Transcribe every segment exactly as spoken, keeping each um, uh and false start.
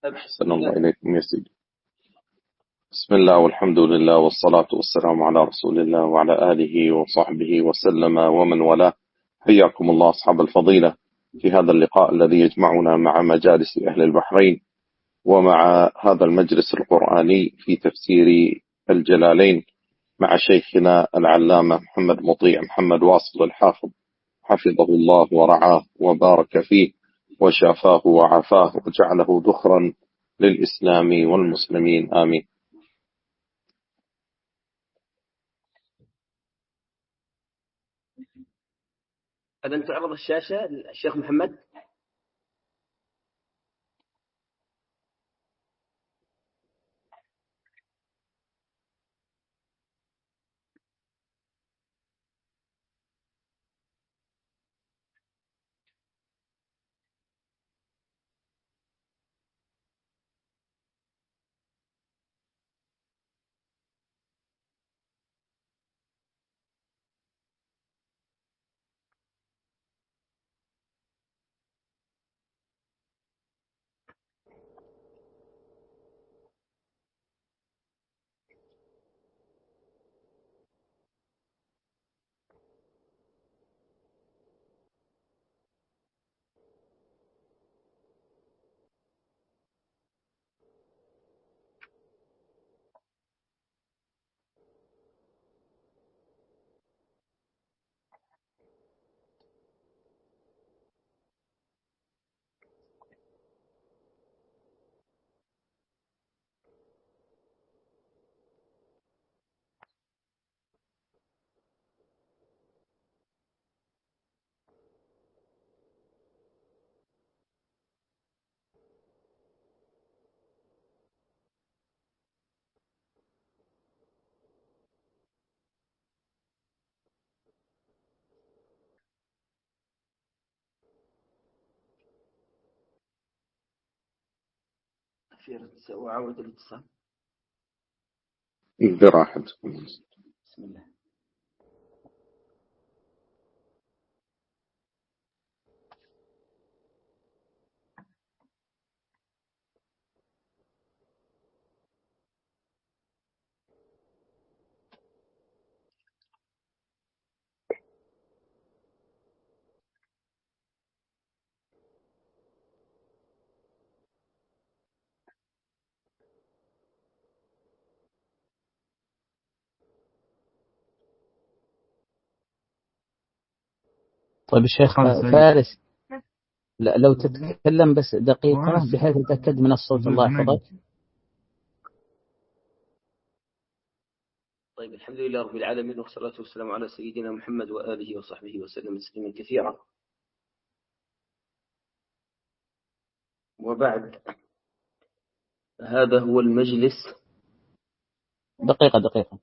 أحسن الله إليكم يا سيدي. بسم الله والحمد لله والصلاة والسلام على رسول الله وعلى آله وصحبه وسلم ومن والاه. حياكم الله أصحاب الفضيلة في هذا اللقاء الذي يجمعنا مع مجالس أهل البحرين ومع هذا المجلس القرآني في تفسير الجلالين مع شيخنا العلامة محمد مطيع محمد واصل الحافظ حفظه الله ورعاه وبارك فيه وشافاه وعافاه وجعله ذخرا للإسلام والمسلمين آمين. أذن تعرض الشاشة الشيخ محمد. وعودة الاتصال براحتكم. بسم الله. طيب الشيخ فارس، لا لو تتكلم بس دقيقة بحيث نتأكد من الصوت. الله يحفظك. طيب الحمد لله رب العالمين والصلاة والسلام على سيدنا محمد وآله وصحبه وسلم تسليما كثيرا. وبعد، هذا هو المجلس. دقيقة دقيقة.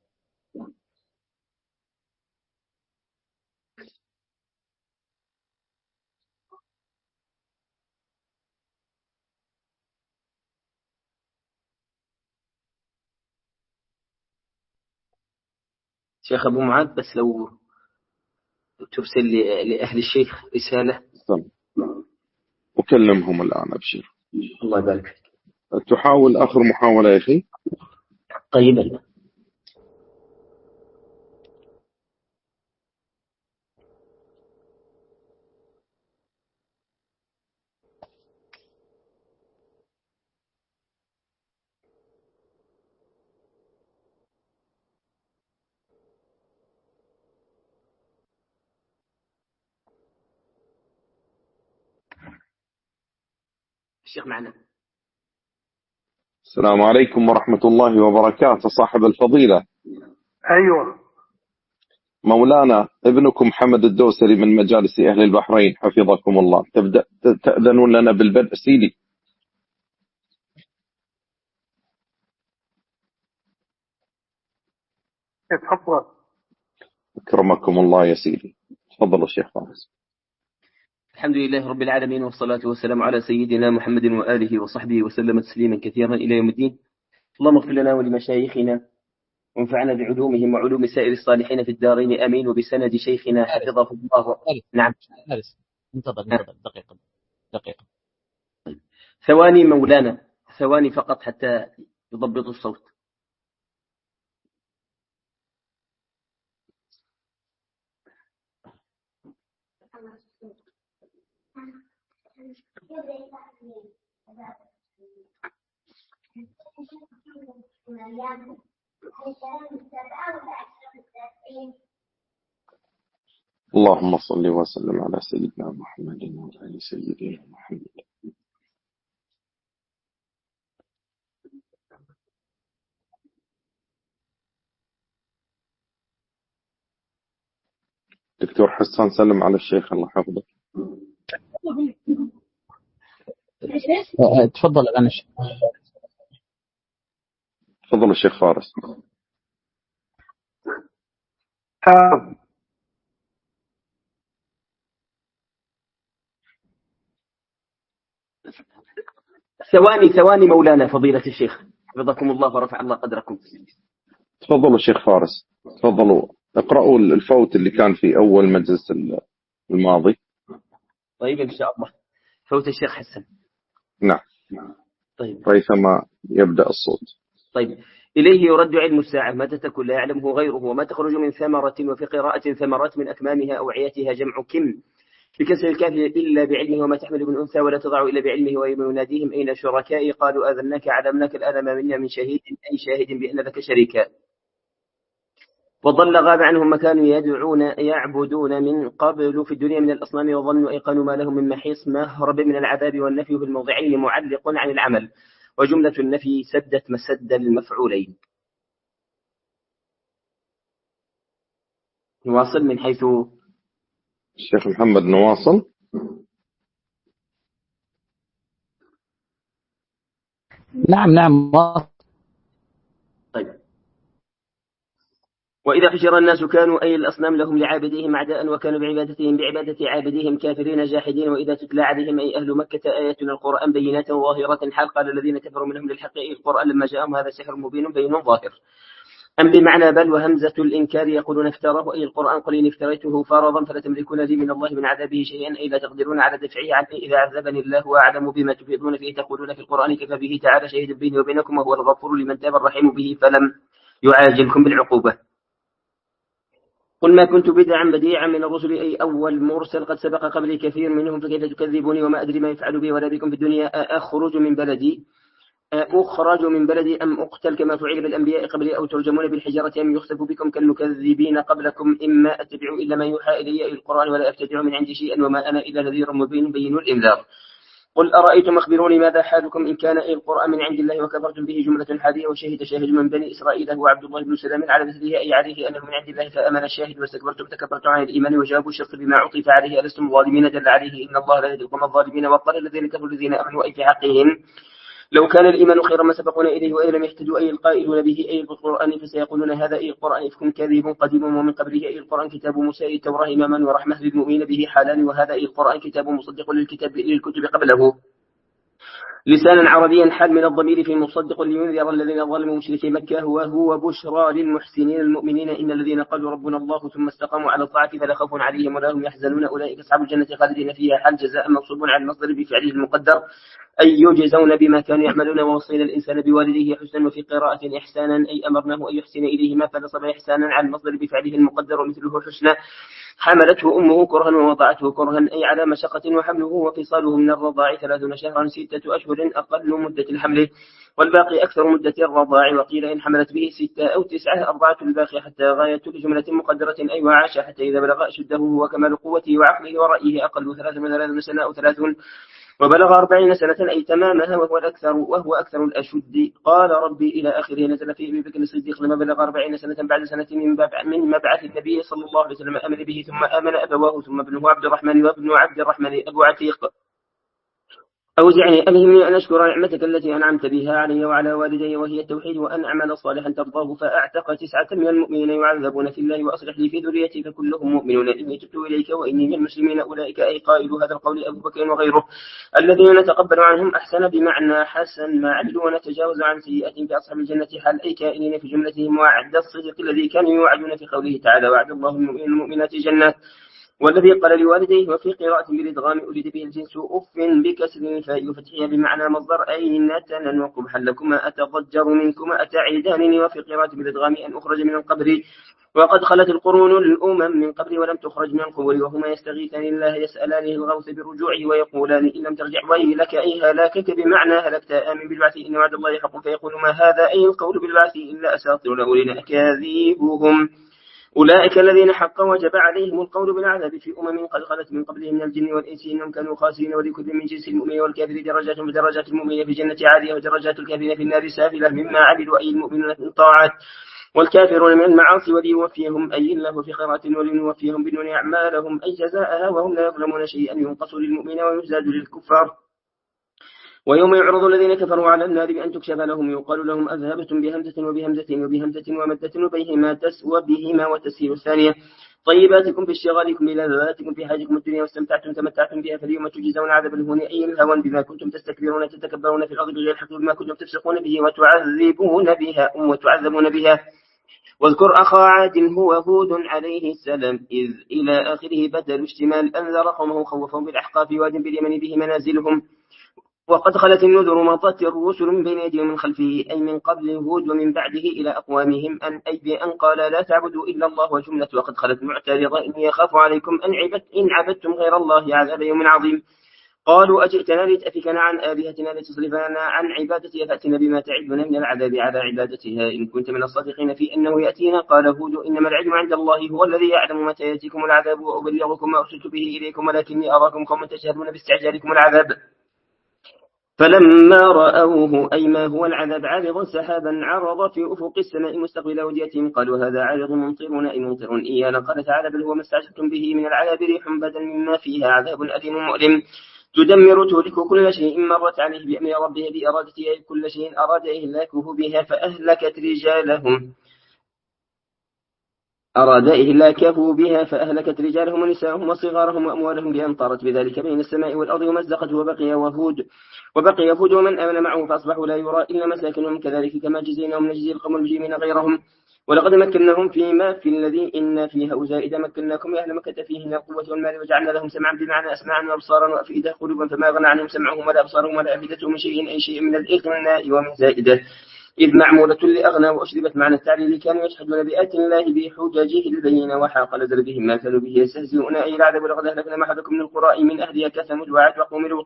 شيخ أبو معاذ، بس لو ترسل لأهل الشيخ رسالة. أكلمهم الآن أبشر. الله يبارك فيك. تحاول آخر محاولة يا أخي. طيب. الشيخ معنا. السلام عليكم ورحمة الله وبركاته صاحب الفضيلة. أيوة مولانا ابنكم محمد الدوسري من مجالس أهل البحرين حفظكم الله. تبدأ تأذنون لنا بالبدء سيدي. تفضل. أكرمكم الله يا سيدي. تفضلوا الشيخ فارس. الحمد لله رب العالمين والصلاة والسلام على سيدنا محمد وآله وصحبه وسلم تسليما كثيرا إلى يوم الدين. اللهم اغفر لنا ولمشايخنا وانفعنا بعلومهم وعلوم سائر الصالحين في الدارين آمين. وبسند شيخنا حفظه الله. نعم فارس انتظر انتظر دقيقة دقيقة. ثواني مولانا ثواني فقط حتى يضبط الصوت. اللهم صل وسلم على سيدنا محمد وعلى آل سيدنا محمد. دكتور حسان سلم على الشيخ الله حفظه. تفضل الآن الشيخ. تفضل الشيخ فارس. آه. ثواني ثواني مولانا فضيلة الشيخ حفظكم الله ورفع الله قدركم. تفضلوا الشيخ فارس، تفضلوا اقرأوا الفوت اللي كان في أول مجلس الماضي. طيب إن شاء الله. فوت الشيخ حسن. نعم. طيب. ريثما يبدأ الصوت. طيب. إليه يرد علم الساعة متى تكون لا يعلمه غيره وما تخرج من ثمرة، وفي قراءة ثمرات من أكمامها أوعيتها جمع كم بكسر الكاف إلا بعلمه وما تحمل من أنثى ولا تضع إلا بعلمه ويوم يناديهم أين شركائي قالوا آذناك علمناك الآن ما منا من شهيد أي شاهد بأن لك شريكا. وضل غاب عنهم ما كانوا يدعون يعبدون من قبل في الدنيا من الأصنام وظنوا أيقنوا ما لهم من محيص مهرب من العذاب، والنفي في الموضعين معلق عن العمل، وجملة النفي سدت مسد المفعولين. نواصل من حيث الشيخ محمد نواصل. نعم نعم. طيب. وإذا حشر الناس كانوا أي الأصنام لهم لعابديهم أعداء وكانوا بعبادتهم بعبادة عابديهم كافرين جاحدين. وإذا تتلى عليهم أي أهل مكة آياتنا القرآن بينات ظاهرة حال قال الذين كفروا منهم للحق أي القرآن لما جاءهم هذا سحر مبين بين ظاهر. أم بمعنى بل وهمزة الإنكار يقولون افتراه أي القرآن قل إن افتريته فرضا فلا تملكون لي من الله من عذابه شيئا أي لا تقدرون على دفعه عنه إذا عذبني الله وأعلم بما تفيضون فيه تقولون في القرآن كفى به تعالى شهيد بيني وبينكم وهو الغفور لمن تاب الرحيم به فلم يعاجلكم بالعقوبة. قل ما كنت بدعا بديعا من الرسل أي أول مرسل قد سبق قبلي كثير منهم فكيف تكذبوني وما أدري ما يفعل بي ولا بكم في الدنيا أخرج من بلدي أخرج من بلدي أم أقتل كما فعل بالأنبياء قبلي أو ترجمون بالحجارة أم يخسف بكم كالمكذبين قبلكم إما أتبع إلا ما يوحى إلي القرآن ولا أبتدع من عندي شيئا وما أنا إلا نذير مبين بين الإنذار. قل أرأيتم أخبروني ماذا حالكم إن كان أي القرآن من عند الله وكفرتم به جملة حادية وشهد شاهد من بني إسرائيل هو عبد الله بن سلام على مثله أي عليه أنه من عند الله فأمن الشاهد واستكبرتم تكبرتم عن الإيمان وجابوا الشرك بما عطف عليه ألستم ظالمين دل عليه إن الله لا يهدي القوم الظالمين وقال الذين كفروا الذين آمنوا أي في حقهم لو كان الإيمان خيرا ما سبقونا إليه وإن لم يهتدوا أي القائلون به أي القرآن فسيقولون هذا أي القرآن إفك كاذب قديم ومن قبله أي القرآن كتاب موسى أي التوراة إماما ورحمة للمؤمنين به حالان وهذا أي القرآن كتاب مصدق للكتاب للكتب قبله لسانا عربيا حال من الضمير في مصدق لينذر الذين ظلموا مشركي مكة وهو بشرى للمحسنين المؤمنين إن الذين قالوا ربنا الله ثم استقاموا على الطاعة فلا خوف عليهم ولا هم يحزنون أولئك أصحاب الجنة خالدين فيها حال جزاء منصوب على المصدر بفعله المقدر أي يجزون بما كانوا يعملون ووصينا الإنسان بوالديه حسنا وفي قراءة إحسانا أي أمرناه أن يحسن إليهما فنصب إحسانا على المصدر بفعله المقدر ومثله حسنا حملته أمه كرها ووضعته كرها أي على مشقة وحمله وفصاله من الرضاع ثلاثون شهرا ستة أشهر أقل مدة الحمل والباقي أكثر مدة الرضاع وقيل إن حملت به ستة أو تسعة أربعة الباقي حتى غاية بجملة مقدرة أي وعاش حتى إذا بلغ أشده وكمال قوته وعقله ورأيه أقل ثلاثون ثلاثون سنة أو ثلاثون وبلغ أربعين سنة أي تمامها وهو الأكثر وهو أكثر الأشد قال ربي إلى آخره نزل في أبي بكر الصديق لما بلغ أربعين سنة بعد سنة من مبعث النبي صلى الله عليه وسلم آمن به ثم آمن أبواه ثم ابنه عبد الرحمن وابن عبد الرحمن أبو عتيق أوزعني ألهمني أن أشكر نعمتك التي أنعمت بها علي وعلى والدي وهي التوحيد وأن أعمل صالحا ترضاه فأعتق تسعة من المؤمنين يعذبون في الله وأصلح لي في ذريتي فكلهم مؤمنون إني تبت إليك وإني من المسلمين أولئك أي قائل هذا القول أبو بكر وغيره الذين نتقبل عنهم أحسن بمعنى حسن ما عملوا ونتجاوز عن سيئاتهم في أصحاب الجنة حال أي كائنين في جملتهم وعد الصدق الذي كانوا يوعدون في قوله تعالى وعد الله المؤمنين المؤمنات جنات والذي قال لوالديه. وفي قراءة بالإدغام أريد به الجنس أف بكسر الفاء وفتحها بمعنى مصدر أي نتنا وقبحا لكما أتضجر منكما أتعيدانني. وفي قراءة بالإدغام أن أخرج من القبر وقد خلت القرون الأمم من قبل ولم تخرج من القبور وهما يستغيثان الله يسألانه الغوث برجوعه ويقولان إن لم ترجع ويلك أي هلاكك بمعنى هلكت آمن بالبعث إن وعد الله حق. فيقول ما هذا أي القول بالبعث إلا أساطير الأولين أكاذيبهم. أولئك الذين حق وجب عليهم القول بالعذاب في أمم قد خلت من قبلهم من الجن والإنس إنهم كانوا خاسرين. ولكل من جنس المؤمن والكافر درجات بدرجات المؤمن في الجنة عالية ودرجات الكافرين في النار سافلة مما عملوا أي المؤمنون في الطاعات والكافرون من المعاصي وليوفيهم أي الله في خيرات ولنوفيهم بدون أعمالهم أي جزاءها وهم لا يظلمون شيئا ينقص للمؤمن ويزداد للكفار. ويوم يعرض الذين كفروا على النار بأن تكشف لهم يقال لهم أذهبتم بهمزة وبهمزة وبهمزة ومدة وبهما تس وبهما وتسهيل الثانية طيباتكم في اشتغالكم بلذاتكم في حاجكم الدنيا واستمتعتم تمتعتم بها فاليوم تجزون عذاب الهون أي الهوان بما كنتم تستكبرون تتكبرون في الأرض بغير الحق بما كنتم تفسقون به وتعذبون بها وتعذبون بها. واذكر أخا عاد هو هود عليه السلام إذ إلى آخره بدل اشتمال أنذر قومه خوفهم بالأحقاف واد باليمن به منازلهم. وقد خلت النذر مضت الرسل من بين يديه ومن خلفه أي من قبل هود ومن بعده إلى أقوامهم أن أي بأن قال لا تعبدوا إلا الله وجملة. وقد خلت معترضة إن يخاف عليكم أن عبدت إن عبدتم غير الله عذاب يوم عظيم. قالوا أجئتنا لتأفكنا عن آلهتنا لتصرفنا عن عبادتها فأتنا بما تعدنا من العذاب على عبادتها إن كنت من الصادقين في أنه يأتينا. قال هود إنما العلم عند الله هو الذي يعلم متى يأتيكم العذاب وأبلغكم ما أرسلت به إليكم ولكني أراكم قوما تجهلون باستعجالكم العذاب. فلما رأوه أي ما هو العذاب عارضا سحابا عرض في أفق السماء مستقبل أوديتهم قالوا هذا عارض ممطرنا أي ممطر إيانا. قال تعالى بل هو ما استعجلتم به من العذاب ريح بدل مما فيها عذاب أليم مؤلم تدمر تهلك كل شيء مرت عليه بأمر ربها بإرادتها كل شيء أراد إهلاكه بها فأهلكت رجالهم أراد إهلاكه بها فأهلكت رجالهم ونساءهم وصغارهم وأموالهم بأن طارت بذلك بين السماء والأرض ومزقت وبقي وهود وبقي يهود ومن آمن معه فأصبحوا لا يرى إلا مساكنهم كذلك كما جزيناهم نجزي القوم المجرمين غيرهم. ولقد مكناهم فيما في الذي إن فيها وزائد مكناكم يا أهل مكة فيه من القوة والمال وجعلنا لهم سمعا بمعنى أسماعا وأبصارا وأفئدة قلوبا فما غنى عنهم سمعهم ولا أبصارهم ولا أفئدتهم من شيء أي شيء من الإغناء ومن زائدة إذ معمولة لأغنى وأشربت معنى التعليل كانوا يجحدون بآيات الله بحججه البينة وحاق نزل بهم ما كانوا به يستهزئون أي العذاب ولقد أهلكنا ما حولكم من القرى من أهلها كثمود وعاد وقوم لوط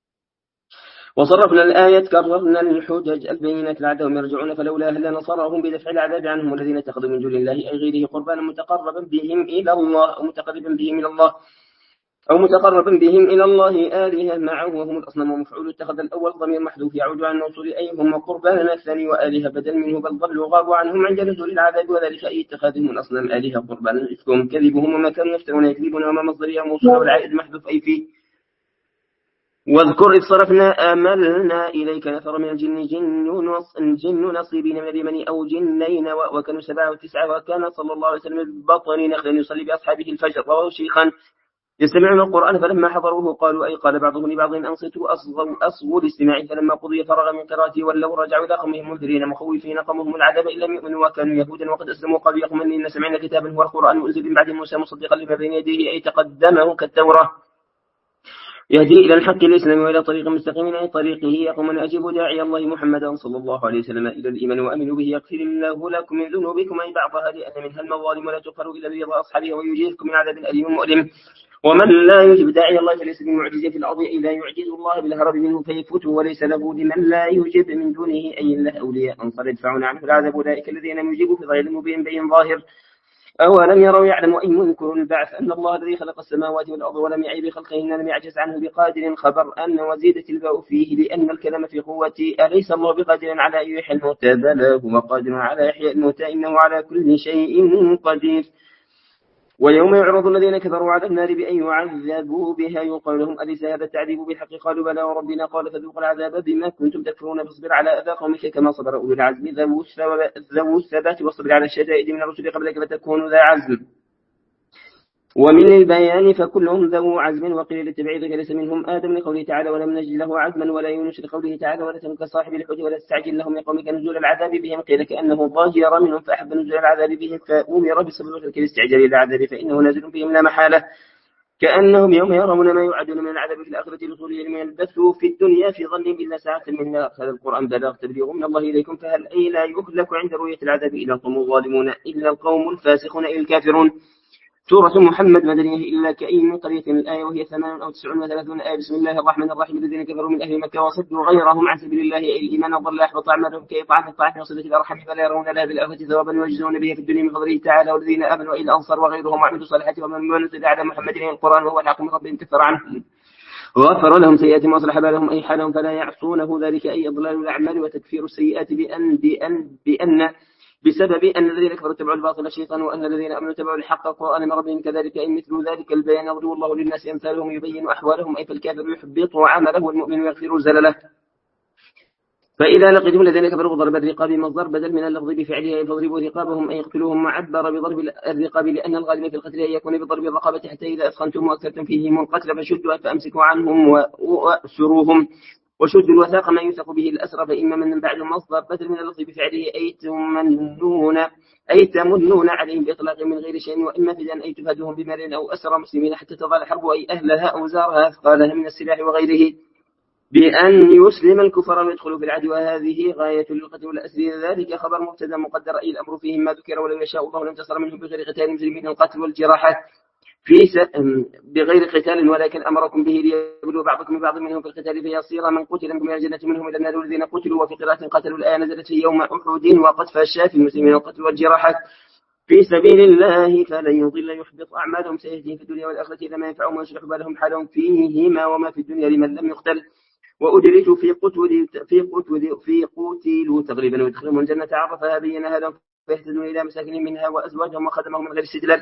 وصرفنا الآيات كررنا الحجج البينات لعلهم يرجعون فلولا هل نصرهم بدفع العذاب عنهم والذين اتخذوا من دون الله أي غيره قربانا متقربا بهم إلى الله أو متقربا بهم إلى الله أو متقربا بهم إلى الله آلهة معه وهم الأصنام ومفعول اتخذ الأول ضمير محذوف يعود عن موصول أي هم قربانا الثاني وآلهة بدل منه بل ضلوا غابوا عنهم عند نزول العذاب وذلك أي اتخاذهم الأصنام آلهة قربانا إفكهم كذبهم وما كانوا يفترون يكذبون وما مصدرها موصول والعائد محذوف أي فيه. واذكر إذ صرفنا آملنا إليك نفر من الجن جن جن نصيبين من اليمن أو جنين وكانوا سبعة وتسعة وكان صلى الله عليه وسلم بطن نخل يصلي بأصحابه الفجر رواه شيخا يستمعون القرآن فلما حضروه قالوا أي قال بعضهم لبعض أنصتوا أصغوا أصغوا الاستماع فلما قضي فرغ من قراءته ولوا رجعوا إلى قومهم منذرين مخوفين قومهم العذاب إن لم يؤمنوا وكانوا يهودا وقد أسلموا قالوا يا قوم إن سمعنا كتابا هو القرآن أنزل من بعد موسى مصدقا لما بين يديه أي تقدمه كالتوراة يهدي إلى الحق الإسلام وإلى طريق مستقيم أي طريقه يا قوم أجيبوا داعي الله محمدا صلى الله عليه وسلم إلى الإيمان وأمنوا به يغفر الله لكم من ذنوبكم أي بعضها لأن منها المظالم ولا تغفر إلا برضا أصحابها ويجيركم من عذاب أليم مؤلم. ومن لا يجب داعي الله فليس بمعجز في الأرض إلا يعجز الله بالهرب منه فيفوته وليس له لمن لا يجب من دونه أي له أولياء أنصر يدفعون عنه العذاب أولئك الذين يجيبوا في غير مبين بين ظاهر. أولم يروا يعلم أي منكر البعث أن الله الذي خلق السماوات والأرض ولم يعي بخلقهن لم يعجز عنه بقادر خبر أن وزيدت الباء فيه لأن الكلام في قوتي أليس الله بقادر على أن يحيي الموتى بلى هو قادر على إحياء الموتى إنه على كل شيء قدير. ويوم يعرض الذين كفروا على النار بأن يعذبوا بها يقال لهم أليس هذا التعذيب بالحق قالوا بلى وربنا قال فذوقوا العذاب بما كنتم تكفرون فاصبر على أذى قومك كما صبر أولو العزم ذو الثبات واصبر على الشدائد من الرسل قبلك فتكونوا ذا عزم. ومن البيان فكلهم ذو عزم وقيل للتبعيض ليس منهم آدم لقوله تعالى ولم نجد له عزما ولا يونس لقوله تعالى ولا تنك صاحب الحوت ولا تستعجل لهم لقومك نزول العذاب بهم قيل كأنه ظاهر منهم فأحب نزول العذاب بهم فأمر بصبر تلك الاستعجال إلى العذاب فإنه نازل بهم لا محالة كأنهم يوم يرون ما يوعدون من العذاب في الآخرة لطولهم يلبثوا في الدنيا في ظنهم إلا ساعة من نار. هذا القرآن بلاغ تبليغ من الله إليكم، فهل أي لا يهلك عند رؤية العذاب إلا القوم الظالمون إلا القوم الفاسقون إلا الكافرون. سورة محمد مدنية إلا كأي من قرية الآية وهي ثمان أو تسعون وثلاثون آية. بسم الله الرحمن الرحيم. الذين كفروا من أهل مكة وصدوا غيرهم عن سبيل الله أي الإيمان ضل أحبط أعمالهم كإطعام الطاعم وصلة الأرحام فلا يرون لها بالآخرة ثوابا ويجزون به في الدنيا من فضله تعالى. والذين آمنوا إلى الأنصار وغيرهم وعملوا الصالحات ومن نزل على محمد القرآن وهو الحق من ربهم كفر عنهم وغفر لهم سيئاتهم وأصلح بالهم أي حالهم فلا يعصونه ذلك أي إضلال الأعمال وتكفير السيئات بأن بأن بأن بسبب أن الذين كفروا اتبعوا الباطل الشيطان وأن الذين آمنوا اتبعوا الحق القرآن من ربهم كذلك أي مثل ذلك البيان يضرب الله للناس أمثالهم يبين أحوالهم أي فالكافر يحبط عمله والمؤمن يغفر زلله. فإذا لقيتم الذين كفروا ضرب الرقاب مصدر بدل من اللفظ بفعله أي فاضربوا رقابهم أي اقتلوهم معبر بضرب الرقاب لأن الغالب في القتل أن يكون بضرب الرقابة حتى إذا أثخنتم وأكثرتم فيهم القتل فشدوا فأمسكوا عنهم وأسروهم وشد الوثاق ما يوثق به الأسرى فإما من بعد مصدر بدل من اللفظ بفعله أي تمنون أي تمنون عليهم بإطلاق من غير شيء وإما فداء أي تفادهم بمال أو أسرى مسلمين حتى تضال الحرب أي أهلها أو زارها أثقالها من السلاح وغيره بأن يسلم الكفر ويدخلوا في العهد وهذه غاية للقتل والأسر. ذلك خبر مبتدا مقدر أي الأمر فيهم ما ذكر ولو يشاء الله لانتصر منهم بغير قتال المسلمين القتل والجراحة في بغير قتال ولكن أمركم به ليبلو بعضكم ببعض منهم في القتال فيصير من قتل منكم إلى الجنة منهم إلى النار والذين قتلوا. وفي قراءة قتلوا الآية نزلت في يوم أحد وقد فشى في المسلمين القتل والجراحة في سبيل الله فلن يضل يحبط أعمالهم سيهديهم في الدنيا والآخرة إذا ما ينفعهم ويصلح بالهم حالهم فيهما وما في الدنيا لمن لم يقتل وأدرجوا في قتل في قتل في قتلوا تقريبا ويدخلهم الجنة عرفها بينها لهم فيهتدون إلى مساكنهم منها وأزواجهم وخدمهم من غير استدلال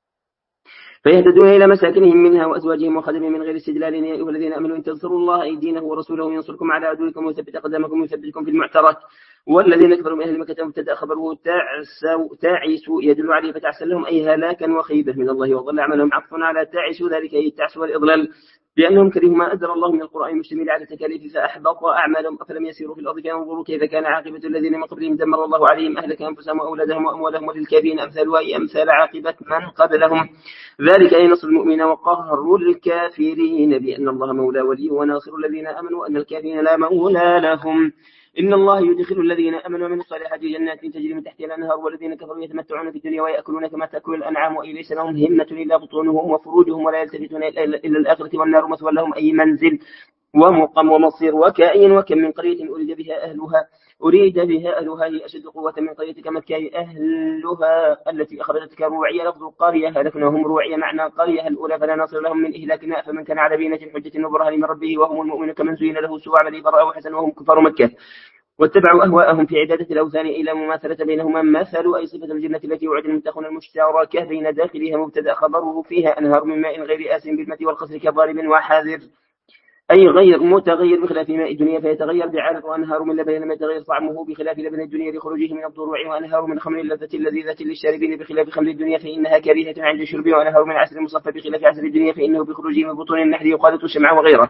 فيهتدون إلى مساكنهم منها وأزواجهم وخدمهم من غير استدلال. يا أيها الذين آمنوا إن تنصروا الله أي دينه ورسوله ينصركم على عدوكم ويثبت أقدامكم ويثبتكم في المعترك. والذين كفروا من أهل مكة مبتدأ خبره تعسوا يدل عليه فتعس لهم أي هلاكا وخيبة من الله وضل عملهم عطف على تعسوا ذلك أي التعس والإضلال بأنهم كرهوا ما أنزل الله من القرآن المشتمل على التكاليف فأحبط أعمالهم أفلم يسيروا في الأرض فينظروا كيف كان عاقبة الذين من قبلهم دمر الله عليهم أهلك أنفسهم وأولادهم وأموالهم وللكافرين أمثال أي أمثال عاقبة من قبلهم ذلك أي نصر المؤمنين وقهر الكافرين بأن الله مولى ولي وناصر الذين آمنوا وأن الكافرين لا مولى لهم. إن الله يدخل الذين آمنوا من الصالحات جنات تجري من تحتها الأنهار والذين كفروا يتمتعون في الدنيا ويأكلون كما تأكل الأنعام وإن ليس لهم همة إلا بطونهم وفروجهم ولا يلتفتون إلى الآخرة والنار مثوى لهم أي منزل ومقام ومصير. وكأين وكم من قرية أريد بها أهلها أريد بها أهلها هي أشد قوة من قريتك مكة أهلها التي أخرجتك روعية لفظ قرية هلكناهم روعية معنى قرية الأولى فلا ناصر لهم من إهلاكنا فمن كان على بينة حجة وبرهان من ربه وهم المؤمنون كمن زين له سوء عمله فرأوا حسنا وهم كفار مكة واتبعوا أهواءهم في عبادة الأوثان إلى مماثلة بينهما مثل أي صفة الجنة التي وعد المتقون المشتركة بين داخلها مبتدأ خبره فيها أنهار من ماء غير آسن بالماء والقصر كضارب وحاذر أي غير متغير بخلاف ماء الدنيا فيتغير بعارض وأنهار من لبن لم يتغير طعمه بخلاف لبن الدنيا لخروجه من الضروع وأنهار من خمر اللذة اللذيذة للشاربين بخلاف خمر الدنيا فإنها كريهة عند الشرب وأنهار من عسل مصفى بخلاف عسل الدنيا فإنه بخروجه من بطون النحل يخالط الشمع وغيره.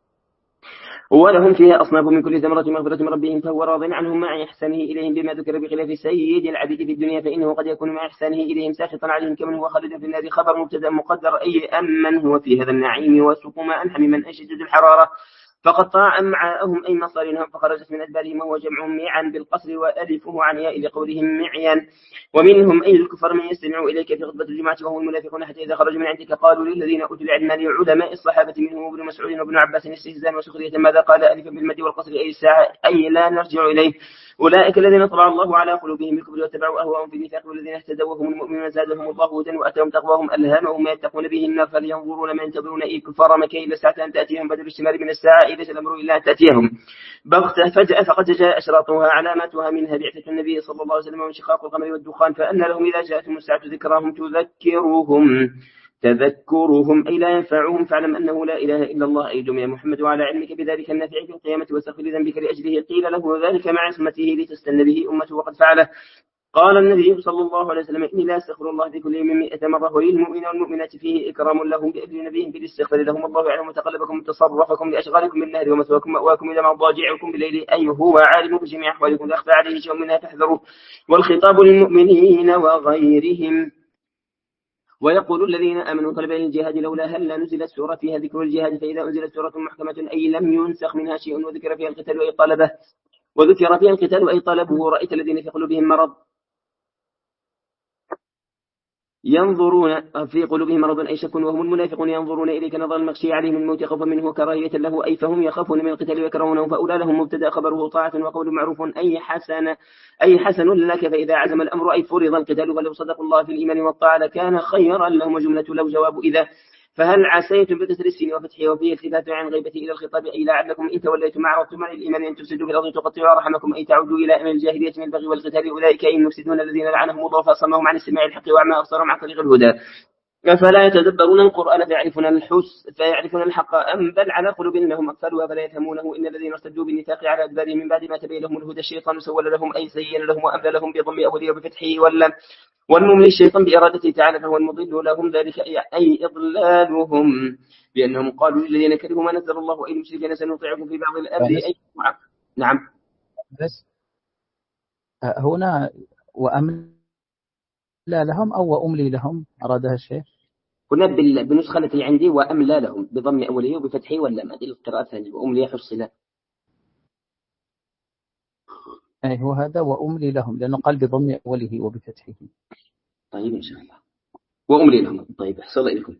ولهم فيها أصناف من كل ثمرة مغفرة من ربهم فهو راض عنهم مع إحسانه إليهم بما ذكر بخلاف سيد العبيد في الدنيا فإنه قد يكون مع إحسانه إليهم ساخطا عليهم كمن هو خالد في النار خبر مبتدأ مقدر أي أمن هو في هذا النعيم وسقم أنحم من أشد الحرارة فقد طاع أمعاءهم أي مصارينهم فخرجت من أدبارهم وهو جمع معا بالقصر وألفه عن ياء لقولهم معيا. ومنهم أي الكفر من يستمع إليك في خطبة الجماعة وهم المنافقون حتى إذا خرجوا من عندك قالوا للذين أوتوا العلم لعلماء الصحابة منهم ابن مسعود وابن عباس استهزاء وسخرية ماذا قال ألفا بالمد والقصر أي الساعة أي لا نرجع إليه أولئك الذين طبع الله على قلوبهم بالكفر واتبعوا أهواءهم في الميثاق والذين اهتدوا وهم المؤمنون زادهم الله هدى وأتاهم تقواهم ألهمهم ما يتقون به النار فلينظرون ما ينتظرون أي كفار مكي إلا ساعة أن تأتيهم بدل الشمال من الساعة إذا الأمر إلا أن تأتيهم بغتة فجأة فقد جاء أشراطها علاماتها منها بعثة النبي صلى الله عليه وسلم وانشقاق القمر والدخان فأن لهم إذا جاءتهم الساعة ذكراهم تذكرهم تذكرهم أي لا ينفعهم فاعلم أنه لا إله إلا الله أي دم يا محمد وعلى علمك بذلك النافع في القيامة واستغفر ذنبك لأجله قيل له ذلك مع عصمته لتستن به أمته وقد فعله. قال النبي صلى الله عليه وسلم إني لا أستغفر الله في كل يوم مئة مرة وللمؤمن والمؤمنات فيه إكرام لهم بأجل نبيهم بالاستغفار لهم الله يعلم متقلبكم وتصرفكم لأشغالكم بالنهر ومثواكم مأواكم إلى مضاجعكم بالليل أي هو عالم بجميع أحوالكم لا أخفى عليه شيء منها فاحذروا والخطاب للمؤمنين وغيرهم ويقول الذين آمنوا طلب الجهاد لولا هل نزلت سورة فيها ذكر الجهاد فإذا أنزلت سورة محكمة أي لم ينسخ منها شيء وذكر فيها القتال أي طلبه وذكر فيها القتال أي طلبه رأيت الذين في قلوبهم مرض ينظرون في قلوبهم مرض أي شك وهم المنافقون ينظرون إليك نظر المغشي عليهم من الموت خوفا منه كراهية له أي فهم يخافون من القتال ويكرهونه فأولى لهم مبتدأ خبره طاعة وقول معروف أي حسن أي حسن لك فإذا عزم الأمر أي فرض القتال ولو صدقوا الله في الإيمان والطاعة لكان خيرا لهم جملة لو جواب إذا فهل عسيتم بكسر السين وفتحه وفيه التفات عن غيبته إلى الخطاب أي لعلكم إن توليتم عرضتم عن الإيمان أن تفسدوا في الأرض تقطعوا أرحمكم أي تعودوا إلى أمر الجاهلية من البغي والقتال أولئك أي المفسدون الذين لعنهم الله فأصمهم عن استماع الحق وأعمى أبصارهم عن طريق الهدى أفلا يتدبرون القرآن فيعرفون الحس فيعرفون الحق أم بل على قلوب إنهم أقفلوا فلا يفهمونه إن الذين ارتدوا بالنفاق على أدبارهم من بعد ما تبين لهم الهدى الشيطان سول لهم أي زين لهم وأملى لهم بضم أوليه وبفتحه واللام والمملي الشيطان بإرادته تعالى فهو المضل لهم ذلك أي إضلالهم بأنهم قالوا للذين كرهوا ما نزل الله أي المشركين سنطيعكم في بعض الأمر أي نعم بس هنا وأملى لهم أو وأملي لهم أرادها الشيخ هنا بالنسخة التي عندي وأملى لهم بضم أوليه وبفتحه واللام هذه القراءة الثانية وأملي حصلة أي هو هذا وأملي لهم لأنه قال بضم أوله وبفتحه. طيب إن شاء الله وأملي لهم. طيب أحسن إليكم.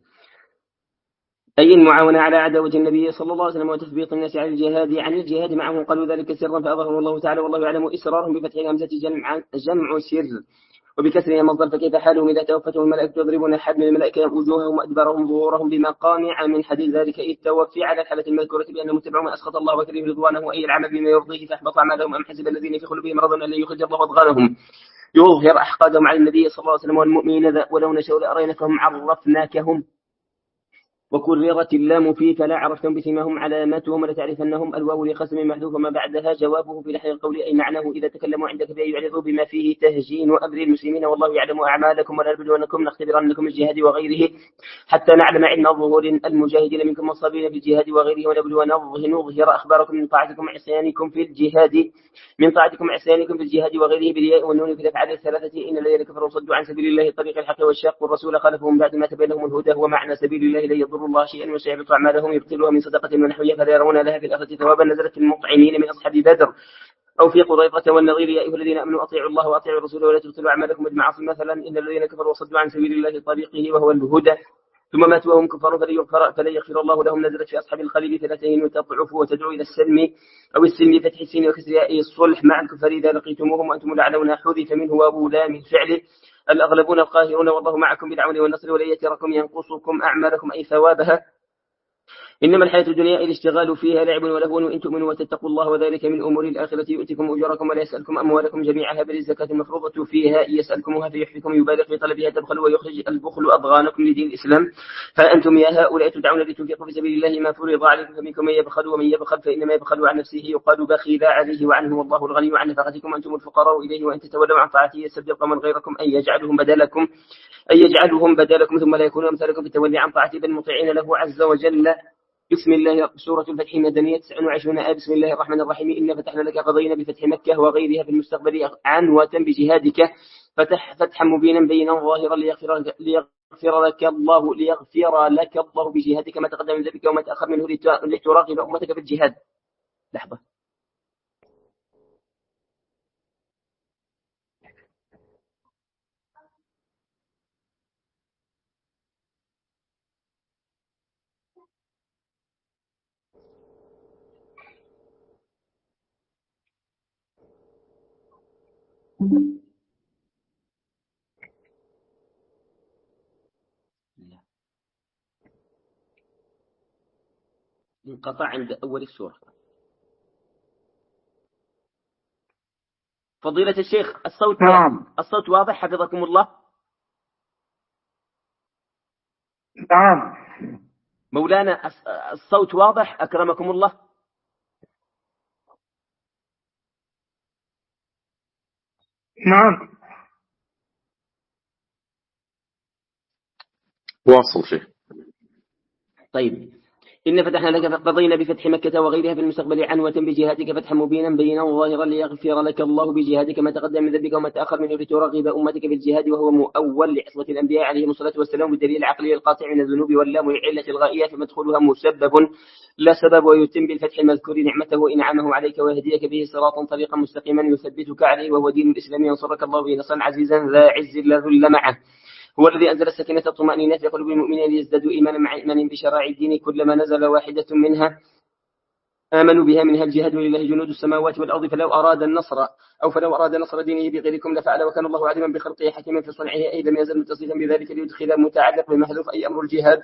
أي المعاونة على عداوة النبي صلى الله عليه وسلم وتثبيط الناس على الجهاد عن الجهاد معه قالوا ذلك سرا فأظهر الله تعالى والله يعلم إسرارهم بفتح الهمزة جمع جمع سر وبكسرها مصدر فكيف حالهم إذا توفتهم الملائكة يضربون أحد من الملائكة وجوههم وأدبارهم ظهورهم بمقامع من حديث ذلك إذ توفي على الحالة المذكورة بأنهم اتبعوا ما أسخط الله وكره رضوانه أي العمل بما يرضيه فأحبط أعمالهم أم حسب الذين في قلوبهم مرض أن يخرج الله أضغانهم يظهر أحقادهم على النبي صلى الله عليه وسلم والمؤمنين ولو نشأوا لأريناكهم عرفناكهم وكررت اللام فيه فلا عرفتم بسمهم علاماتهم ولتعرفنهم الواو لقسم محذوف وما بعدها جوابه في لحظ القول أي معناه إذا تكلموا عندك بأن يعرضوا بما فيه تهجين وأمر المسلمين والله يعلم أعمالكم ونبلونكم نختبرنكم الجهاد وغيره حتى نعلم علم ظهور المجاهدين منكم والصابرين في الجهاد وغيره ونبلو نظهر أخباركم من طاعتكم عصيانكم في الجهاد من طاعتكم عصيانكم في الجهاد وغيره بالياء والنون في الأفعال الثلاثة إن الذين كفروا صدوا عن سبيل الله طريق الحق والشاقوا الرسول خلفهم بعد ما تبين لهم الهدى هو معنى سبيل الله لا يضر الله شيئا وسيحبط أعمالهم يبطلها من صدقة ونحوها فلا يرون لها في الآخرة ثوابا نزلت في المطعمين من أصحاب بدر أو في قريظة والنظير يا أيها الذين آمنوا أطيعوا الله وأطيعوا الرسول ولا تبطلوا أعمالكم بالمعاصي مثلا إن الذين كفروا وصدوا عن سبيل الله طريقه وهو الهدى ثم ماتوا وهم كفار فلن يغفر, فلن يغفر الله لهم نزلت في أصحاب الخليل ثلاثين وتضعف وتدعو إلى السلم أو السلم فتح السين وكسرها أي الصلح مع الكفار إذا لقيتموهم وأنتم لعلون حذف منه وابو لام الفعل الأغلبون القاهرون والله معكم بالعون والنصر ولن يتركم ينقصكم أعمالكم أي ثوابها إنما الحياة الدنيا الاشتغال فيها لعب ولهو وإن تؤمنوا وتتقوا الله وذلك من أمور الآخرة يؤتكم أجوركم ولا يسألكم أموالكم جميعها بل الزكاة المفروضة فيها يسألكمها فيحفكم يبالغ في طلبها تبخل ويخرج البخل أضغانكم لدين الإسلام فأنتم يا هؤلاء تدعون لتنفقوا في سبيل الله ما فرض عليكم فمنكم من يبخل ومن يبخل فإنما يبخل عن نفسه يقال بخيل عليه وعنه والله الغني عن نفقتكم أنتم الفقراء إليه وإن تتولوا عن طاعته يستبدل قوما غيركم أن يجعلهم بدلكم أن يجعلهم بدلكم ثم لا يكونوا أمثالكم في التولي عن طاعته بل مطيعين له عز وجل. بسم الله سورة الفتح مدنية تسعة وعشرين آية بسم الله الرحمن الرحيم إن فتحنا لك قضينا بفتح مكة وغيرها في المستقبل عنوة بجهادك فتح فتحا مبينا بينا ظاهرا ليغفر, ليغفر لك الله ليغفر لك الله بجهادك ما تقدم من ذلك وما تأخر منه لتراغب أمتك في الجهاد. لحظة انقطع عند أول السورة. فضيلة الشيخ الصوت نعم. الصوت واضح حفظكم الله؟ نعم مولانا الصوت واضح أكرمكم الله؟ نعم واصل شيء. طيب إن فتحنا لك فقضينا بفتح مكة وغيرها في المستقبل عنوة بجهادك فتحا مبينا بينا وظاهرا ليغفر لك الله بجهادك ما تقدم من ذنبك وما تأخر منه لترغب أمتك بالجهاد وهو مؤول لعصمة الأنبياء عليهم الصلاة والسلام بالدليل العقلي القاطع من الذنوب واللام لعلة الغائية فمدخولها مسبب لا سبب ويتم بالفتح المذكور نعمته وإنعامه عليك ويهديك به صراطا طريقا مستقيما يثبتك عليه وهو دين الإسلام ينصرك الله به نصرا عزيزا ذا عز لا ذل معه. هو الذي أنزل السكينة الطمأنينة في قلوب المؤمنين ليزدادوا إيمانا مع إيمان بشرائع الدين كلما نزل واحدة منها آمنوا بها منها الجهاد ولله جنود السماوات والأرض فلو أراد النصر أو فلو أراد نصر دينه بغيركم لفعل وكان الله عليما بخلقه حكيما في صنعه أي لم يزل متصفا بذلك ليدخل متعلق بمحذوف أي أمر الجهاد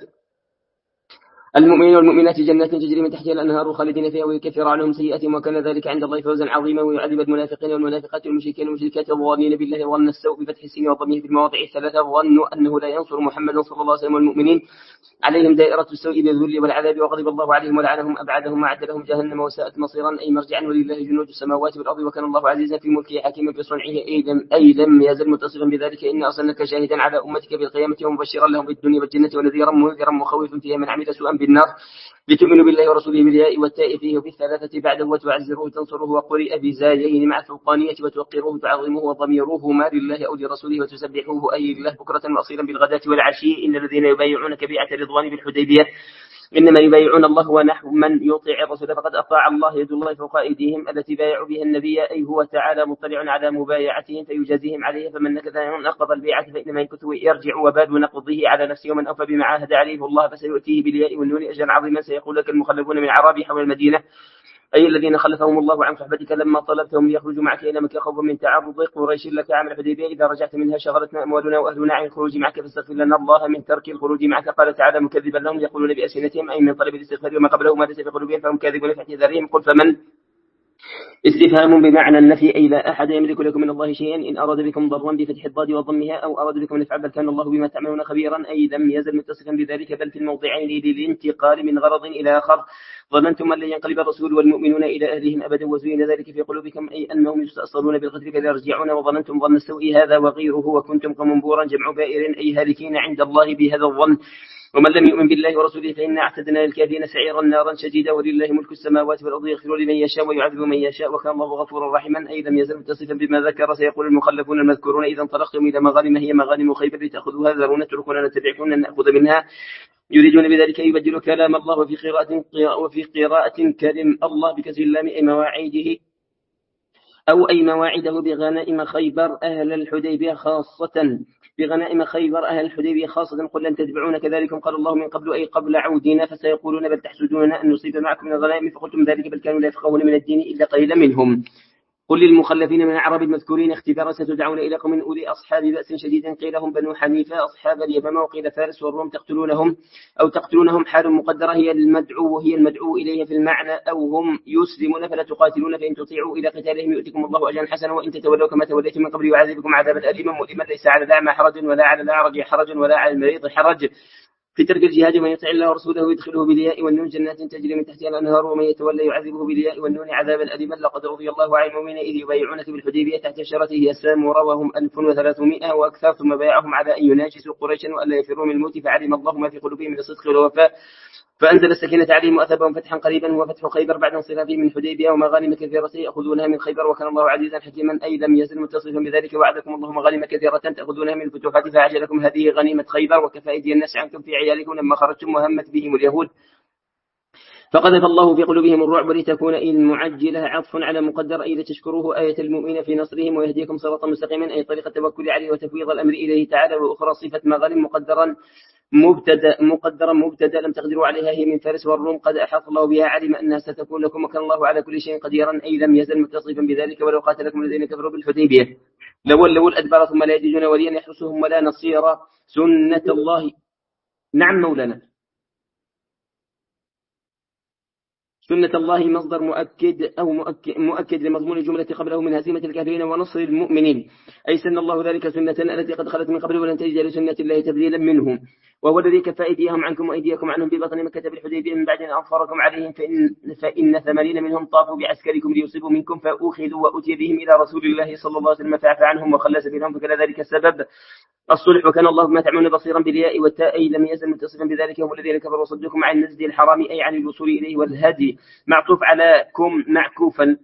المؤمنين والمؤمنات جنات تجري من تحتها الأنهار خالدين فيها ويكفر عنهم سيئاتهم وكان ذلك عند الله فوزا عظيما ويعذب المنافقين والمنافقات والمشركين والمشركات الظالمين بالله ظن السوء بفتح السين وضمه في المواضع الثلاثة ظنوا أنه لا ينصر محمدا صلى الله عليه وسلم والمؤمنين عليهم دائرة السوء بالذل والعذاب وغضب الله عليهم ولعنهم أبعدهم وأعد لهم جهنم وساءت مصيرا أي مرجعا ولله جنود السماوات والأرض وكان الله عزيزا في ملكه حكيما في صنعه أي لم, أي لم يزل متصفا بذلك إن أرسلناك شاهدا على أمتك بالقيامة ومبشرا لهم بالدنيا والجنة ونذيرا منذرا مخوفا فيها من عمل سوءا بالنار لتؤمنوا بالله ورسوله بالياء والتاء فيه وبالثلاثة بعده وتعزروه تنصروه وقرئ بزايين مع الفوقانية وتوقروه تعظموه وضميروه ما لله أو لرسوله وتسبحوه أي الله بكرة وأصيلا بالغداة والعشي إن الذين يبايعونك بيعة رضوان بالحديبية إنما يبايعون الله ونحو من يطيع الرسول فقد أطاع الله يد الله فوق أيديهم التي بايعوا بها النبي أي هو تعالى مطلع على مبايعتهم فيجازيهم عليه فمن نكث نقض البيعة فإنما ينكث يرجع وبال نقضه على نفسه ومن أوفى بما عاهد عليه الله فسيؤتيه بالياء والنون أجرا عظيما سيقول لك المخلفون من الأعراب حول المدينة أي الذين خلفهم الله عن صحبتك لما طلبتهم ليخرجوا معك إلى مكة خوفا من تعرض قريش لك عام الحديبية إذا رجعت منها شغلتنا أموالنا وأهلنا عن الخروج معك فاستغفر لنا الله من ترك الخروج معك قال تعالى مكذبا لهم يقولون بألسنتهم أي من طلب الاستغفار وما قبله ما ليس في قلوبهم فهم كاذبون في اعتذارهم قل فمن استفهام بمعنى النفي أي لا أحد يملك لكم من الله شيئا إن أراد بكم ضرا بفتح الضاد وضمها أو أراد بكم نفعا بل كان الله بما تعملون خبيرا أي لم يزل متصفا بذلك بل في الموضعين للانتقال من غرض إلى آخر ظننتم أن لن ينقلب الرسول والمؤمنون إلى أهلهم أبدا وزين ذلك في قلوبكم أي أنهم يستأصلون بالقتل فيرجعون وظننتم ظن السوء هذا وغيره وكنتم قوما جمع بائر أي هالكين عند الله بهذا الظن ومن لم يؤمن بالله ورسوله فإنا أعتدنا للكافرين سعيرا نارا شديدا ولله ملك السماوات والأرض يغفر لمن يشاء ويعذب من يشاء وكان الله غفورا رحيما أي لم يزل متصفا بما ذكر سيقول المخلفون المذكورون إذا انطلقتم إلى مغانم هي مغانم خيبر لتأخذوها ذرون اتركونا نتبعكم نأخذ منها يريدون بذلك أن يبدلوا كلام الله وفي قراءة وفي قراءة كلم الله بكسر اللام أي مواعيده أو أي مواعيده بغنائم خيبر أهل الحديبية خاصة بغنائم خيبر أهل الحديبية خاصة قل لن تتبعون كذلكم قال الله من قبل أي قبل عودنا فسيقولون بل تحسدوننا أن نصيب معكم من الغنائم فقلتم ذلك بل كانوا لا يفقهون من الدين إلا قليلا منهم قل للمخلفين من الأعراب المذكورين اختبارا ستدعون إلى قوم أولي أصحاب بأس شديد قيل هم بنو حنيفة أصحاب اليمامة وقيل فارس والروم تقتلونهم أو تقتلونهم حال مقدرة هي المدعو وهي المدعو إليه في المعنى أو هم يسلمون فلا تقاتلون فإن تطيعوا إلى قتالهم يؤتكم الله أجرا حسنا وإن تتولوا كما توليتم من قبل يعذبكم عذابا أليما مؤلما ليس على الأعمى حرج ولا على الأعرج حرج ولا على المريض حرج في ترك الجهاد من يطع الله ورسوله يدخله بالياء والنون جنات تجري من تحتها الأنهار ومن يتولى يعذبه بالياء والنون عذابا أليما لقد رضي الله عن المؤمنين إذ يبايعونك بالحديبية تحت شجرته السامورة وهم ألف وثلاثمائة وأكثر ثم بايعهم على أن يناجسوا قريشا وألا يفروا من الموت فعلم الله ما في قلوبهم من الصدق والوفاء فأنزل السكينة عليهم وأثابهم فتحا قريبا هو فتح خيبر بعد انصرافهم من حديبية ومغانم كثيرة يأخذونها من خيبر وكان الله عزيزا حكيما أي لم يزل متصفا بذلك وعدكم الله مغانم كثيرة تأخذونها من الفتوحات فعجلكم هذه غنيمة خيبر وكفى أيدي الناس عنكم في عيالكم لما خرجتم وهمت بهم اليهود فقذف الله في قلوبهم الرعب لتكون المعجلة عطف على مقدر أي لتشكروه آية المؤمنين في نصرهم ويهديكم صراطا مستقيما أي طريق التوكل عليه وتفويض الأمر إليه تعالى وأخرى صفة مغانم مقدرا مبتدا مقدرا مبتدا لم تقدروا عليها هي من فارس والروم قد أحاط الله بها علم أنها ستكون لكم وكان الله على كل شيء قديرا أي لم يزل متصفا بذلك ولو قاتلكم الذين كفروا بالحديبية لولوا الأدبار ثم لا يجدون وليا يحرسهم ولا نصيرا سنة الله. نعم مولانا. سنة الله مصدر مؤكد أو مؤكد, مؤكد لمضمون الجملة قبله من هزيمة الكافرين ونصر المؤمنين أي سن الله ذلك سنة التي قد خلت من قبل ولن تجد لسنة الله تبديلا منهم وهو الذي كف أيديهم عنكم وأيديكم عنهم ببطن مكة بالحديبية من بعد أن أظفركم عليهم، فإن, فإن ثمانين منهم طافوا بعسكركم ليصيبوا منكم فأخذوا وأتي بهم إلى رسول الله صلى الله عليه وسلم فعفى عنهم وخلى سبيلهم، فكان ذلك السبب الصلح، وكان الله بما تعملون بصيرا بالياء والتاء أي لم يزل متصفا بذلك. هم الذين كفروا وصدوكم عن المسجد الحرام أي عن الوصول إليه، والهدي معطوف على كم معكوفا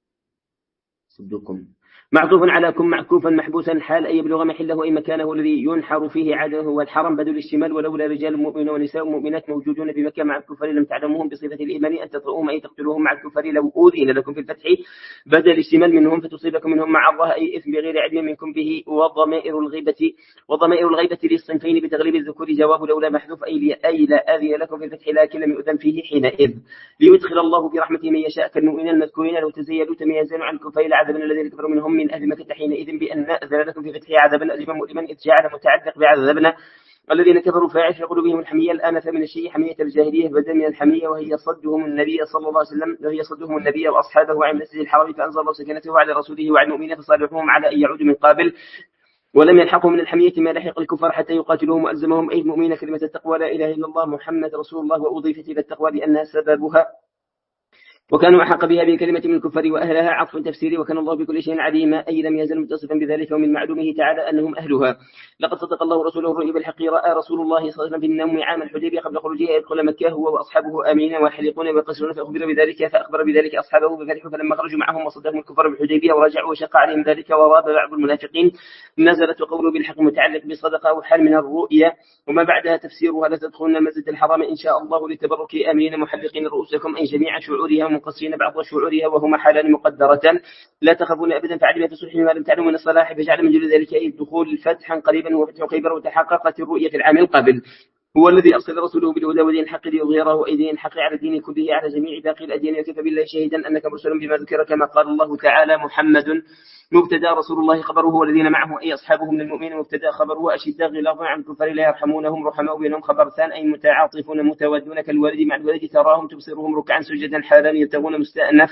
صدوكم معطوف على كم معكوفا محبوسا حال أن يبلغ محله أي مكانه الذي ينحر فيه عاده، والحرم بدل الشمال. ولولا رجال مؤمنون ونساء مؤمنات موجودون بمكة مع الكفار لم تعلموهم بصفة الإيمان أن تطرؤهم أي تقتلوهم مع الكفار لو أوذين لكم في الفتح بدل الشمال منهم فتصيبكم منهم معرة أي إثم بغير علم منكم به. وضمائر الغيبة وضمائر الغيبة للصنفين بتغليب الذكور جواب لولا محذوف أي أي لا آذي لكم في الفتح لكن لم يؤذن فيه حينئذ، ليدخل الله برحمته من يشاء كالمؤمنين المذكورين لو تزيلوا تميزون عن الكفار لعذبنا الذين كفروا منهم من أهل مكة حينئذ بأن نأذن لكم في فتح عذابا أليما مؤلما إذ جعل متعلق بعذابنا الذين كفروا فاعل في قلوبهم الحمية الآن فمن الشيء حمية الجاهلية بدل من الحمية، وهي صدهم النبي صلى الله عليه وسلم وهي صدهم النبي وأصحابه عن المسجد الحرام، فأنزل الله سكنته على رسوله وعلى المؤمنين فصالحوهم على أن يعودوا من قابل، ولم يلحقوا من الحمية ما لحق الكفار حتى يقاتلوهم وألزمهم أي المؤمنين كلمة التقوى لا إله إلا الله محمد رسول الله، وأضيفت إلى التقوى لأنها سببها وكانوا أحق بها بكلمة من الكفر وأهلها عطف تفسيري، وكان الله بكل شيء عليما أي لم يزل متصفا بذلك، ومن معلومه تعالى أنهم أهلها. لقد صدق الله رسوله الرؤيا بالحق رأى رسول الله صلى الله عليه وسلم في النوم عام الحديبية قبل خروجه يدخل مكة هو وأصحابه آمين ويحلقون ويقصرون، فأخبر بذلك فأخبر بذلك أصحابه بفرحوا فلما خرجوا معهم وصدهم الكفار بالحديبية ورجعوا وشق عليهم ذلك وراب بعض المنافقين نزلت وقوله بالحق متعلق بصدقة أو حال من الرؤيا وما بعدها تفسيرها لا تدخلن المسجد الحرام إن شاء الله لتبرك آمين محلقين رؤوسكم أي جميع شعورها ومقصرين بعض شعورها وهما حالان مقدرتان لا تخافون أبدا فعلم في صلح ما لم تعلموا من الصلاح فجعل من جل ذلك أي الدخول فتحا قريبا وفتح خيبر وتحققت الرؤية في العام القابل. هو الذي أرسل رسوله بالهدى ودين الحق ليظهره أي دين الحق على الدين كله على جميع باقي الأديان وكفى بالله شهيدا أنك مرسل بما ذكر كما قال الله تعالى محمد مبتدا رسول الله خبره والذين معه أي أصحابه من المؤمنين مبتدا خبره أشداء غلاظ عن الكفار لا يرحمونهم رحماء بينهم خبر ثان أي متعاطفون متوادون كالوالد مع الولد تراهم تبصرهم ركعا سجدا حالا يبتغون مستأنف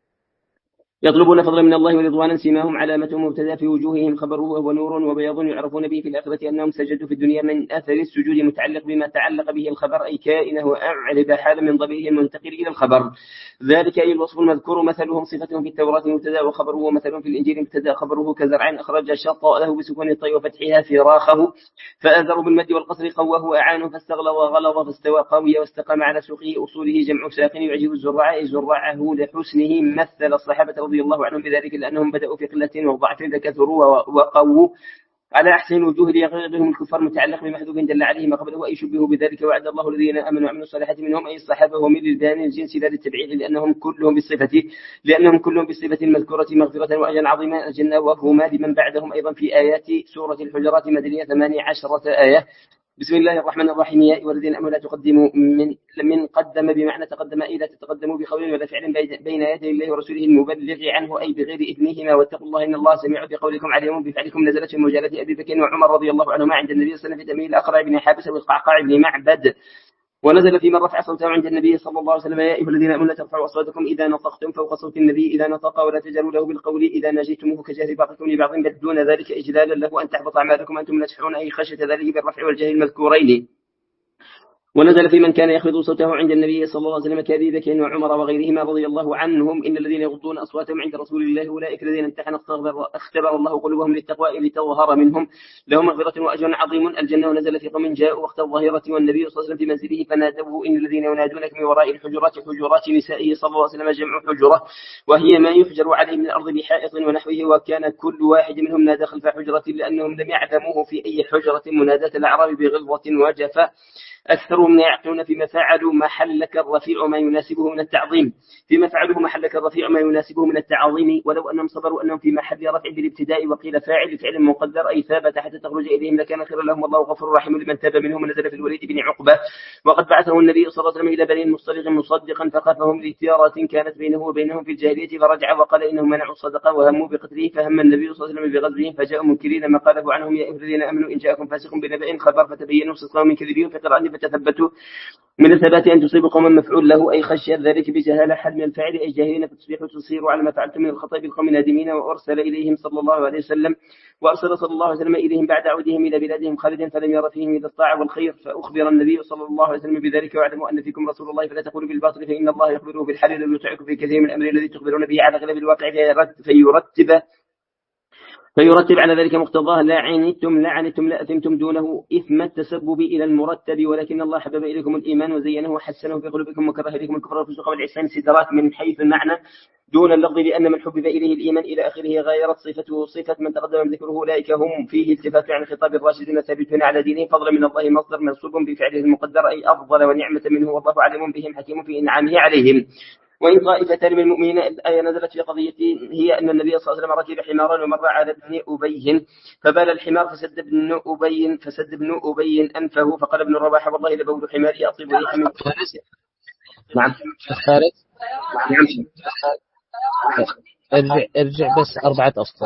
يطلبون فضلا من الله ورضوانا سيماهم علامتهم مبتدا في وجوههم خبره وهو نور وبياض يعرفون به في الآخرة أنهم سجدوا في الدنيا من أثر السجود متعلق بما تعلق به الخبر أي كائنه وأعرب حال من ضميره المنتقل إلى الخبر ذلك أي الوصف المذكور مثلهم صفتهم في التوراة مبتدا وخبره ومثلهم في الإنجيل مبتدا خبره كزرع أخرج شطأه بسكون الطي وفتحها فراخه فأذروا بالمد والقصر قواه وأعانه فاستغلى وغلظ فاستوى قوي واستقام على سوقه أصوله جمع ساقن يعجب الزراع زرعه لحسنه مثل الصحابة رضي الله عنهم بذلك لأنهم بدأوا في قلة وضعف فكثروا وقووا على أحسن وجوه ليغير بهم الكفار متعلق بمحذوف دل عليه ما قبله أي شبهه بذلك وعد الله الذين آمنوا وعملوا الصالحات منهم أي الصحابة ومن البيان الجنس لا للتبعيد لأنهم كلهم بالصفة لأنهم كلهم بالصفة المذكورة مغفرة وأجرا عظيما الجنة وهما لمن بعدهم أيضا في آيات سورة الحجرات مدنية ثمانية عشرة آية. بسم الله الرحمن الرحيم يا أيها الذين آمنوا لا تقدموا من من قدم بمعنى تقدم إلى تتقدموا بقول ولا فعل بين يدي الله ورسوله المبلغ عنه أي بغير إذنهما واتقوا الله إن الله سميع بقولكم عليم بفعلكم نزلت في مجالة أبي بكر وعمر رضي الله عنهما عند النبي صلى الله عليه وسلم في تمييز الأقرع بن حابس والقعقاع بن معبد ونزل في من رفع صوته عند النبي صلى الله عليه وسلم يا أيها الذين آمنوا لا ترفعوا أصواتكم إذا نطقتم فوق صوت النبي إذا نطق ولا تجهروا له بالقول إذا ناجيتموه كجهر بعضكم لبعض بل دون ذلك إجلالا له أن تحبط أعمالكم أنتم ناجحون أي خشية ذلك بالرفع والجهر المذكورين. ونزل في من كان يخفض صوته عند النبي صلى الله عليه وسلم كأبي بكر وعمر وغيرهما رضي الله عنهم إن الذين يغضون أصواتهم عند رسول الله أولئك الذين امتحن اختبر الله قلوبهم للتقوى لتظهر منهم لهم مغفرة وأجر عظيم الجنة. ونزل في قوم جاءوا وقت الظهيرة والنبي صلى الله عليه وسلم في منزله فنادوه إن الذين ينادونك من وراء الحجرات حجرات نسائه صلى الله عليه وسلم جمع حجرة وهي ما يحجر عليه من الأرض بحائط ونحوه وكان كل واحد منهم نادى خلف حجرة لأنهم لم يعلموه في أي حجرة مناداة الأعراب بغلظة وجفاء أكثر من يعقلون فيما فعلوا محلك الرفيع ما يناسبه من التعظيم فيما فعلوه محلك الرفيع ما يناسبه من التعظيم ولو أنهم صبروا أنهم في محل رفع بالابتداء وقيل فاعل فعل مقدر أي ثابت حتى تخرج إليهم لكان خيرا لهم والله غفور رحيم لمن تاب منهم. ونزل في الوليد بن عقبة وقد بعثه النبي صلى الله عليه وسلم إلى بني المصطلق مصدقا فخافهم لتجارة كانت بينه وبينهم في الجاهلية فرجع وقال إنهم منعوا الصدقة وهموا بقتله فهم النبي صلى الله عليه وسلم بغزوهم فجاءوا منكرين ما قاله عنهم يا أيها الذين آمنوا إن جاءكم فاسق بنبأ خبر فتبينوا صدقا من كذبهم فقرأ فتثبتوا من الثبات أن تصيب قوما مفعول له أي خشية ذلك بجهالة حل من الفاعل أي جاهلين فتصبحوا تصيروا على ما فعلتم من الخطأ بالقوم نادمين. وأرسل إليهم صلى الله عليه وسلم وأرسل صلى الله عليه وسلم إليهم بعد عودهم إلى بلادهم خالدا فلم ير فيهم إلا الطاعة والخير فأخبر النبي صلى الله عليه وسلم بذلك واعلموا أن فيكم رسول الله فلا تقولوا بالباطل فإن الله يخبره بالحل لم يطعكم في كثير من الأمر الذي تخبرون به على غلب الواقع فيرتب فيرتب على ذلك مقتضاه لا عنتم لا عنتم لا أثمتم دونه إثم التسبب إلى المرتب ولكن الله حبب إليكم الإيمان وزينه وحسنه في قلوبكم وكره إليكم الكفر والفسوق والعصيان استدراك من حيث المعنى دون اللفظ لأن من حبب إليه الإيمان إلى آخره غايرت صفته صفة من تقدم ذكره أولئك هم فيه التفات عن خطاب الراشدين الثابتين على دينهم فضلا من الله مصدر منصوب بفعله المقدر أي أفضل ونعمة منه والله عليم بهم حكيم في إنعامه عليهم. وإن طائفتان من المؤمنين الآية نزلت في قضية هي أن النبي صلى الله عليه وسلم ركب حمارا ومر على ابن أبي فبال الحمار فسد ابن أبي فسد ابن أبي أنفه فقال ابن رواح والله لبول حماري أطيب ريح من نعم خالد نعم ارجع ارجع بس أربعة أسطر.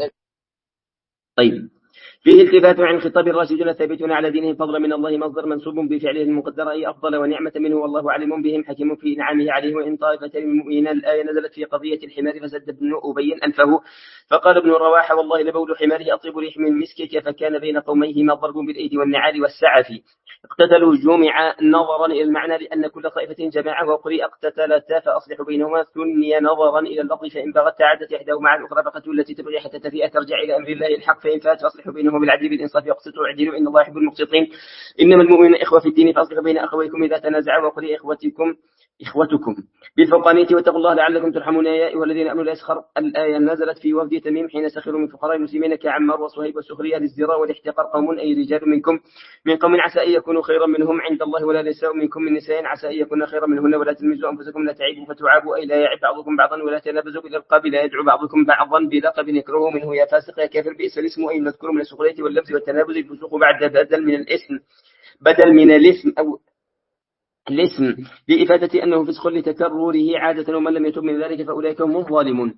طيب فيه التفات عن خطاب الراشدين الثابتون على دينهم فضلا من الله مصدر منصوب بفعله المقدر أي أفضل ونعمة منه والله عليم بهم حكيم في إنعامه عليه. وإن طائفتان من المؤمنين الآية نزلت في قضية الحمار فسد ابن أبي أنفه فقال ابن رواحة والله لبول حماره أطيب ريح من مسكك فكان بين قوميهما ضرب بالأيدي والنعال والسعف اقتتلوا جمع نظرا إلى المعنى لأن كل طائفة جماعة وقرئ اقتتلتا فأصلحوا بينهما ثني نظرا إلى اللفظ فإن بغت تعدت إحداهما على الأخرى فقتلوا التي تبغي حتى تفيء ترجع إلى أمر الله الحق فإن فات فأصلحوا بينهما بالعدل بالإنصاف واقسطوا اعدلوا إن الله يحب المقسطين إنما المؤمنون إخوة في الدين فأصلحوا بين أخويكم إذا تنازعوا وقرئ إخوتكم إخوتكم بالفرقانية واتقوا الله لعلكم ترحمون يا أيها الذين آمنوا لا يسخر. الآية نزلت في وفد تميم حين سخروا من فقراء المسلمين كعمار وصهيب والسخرية للزراء والاحتقار قوم أي رجال منكم من قوم عسى أن يكونوا خيرا منهم عند الله ولا نساء منكم من نساء عسى أن يكون خيرا منهن ولا تلمزوا أنفسكم لا تعيبوا فتعابوا أي لا يعب بعضكم بعضا ولا تنابزوا بالألقاب لا يدعو بعضكم بعضا بلقب يكرهه منه يا فاسق يا كافر بئس الاسم أي نذكر من السخرية واللبس والتنابز الفسوق بعد بدل من الاسم بدل من الاسم أو الاسم بإفادة أنه فسق لتكرره عادة ومن لم يتب من ذلك فأولئك هم الظالمون.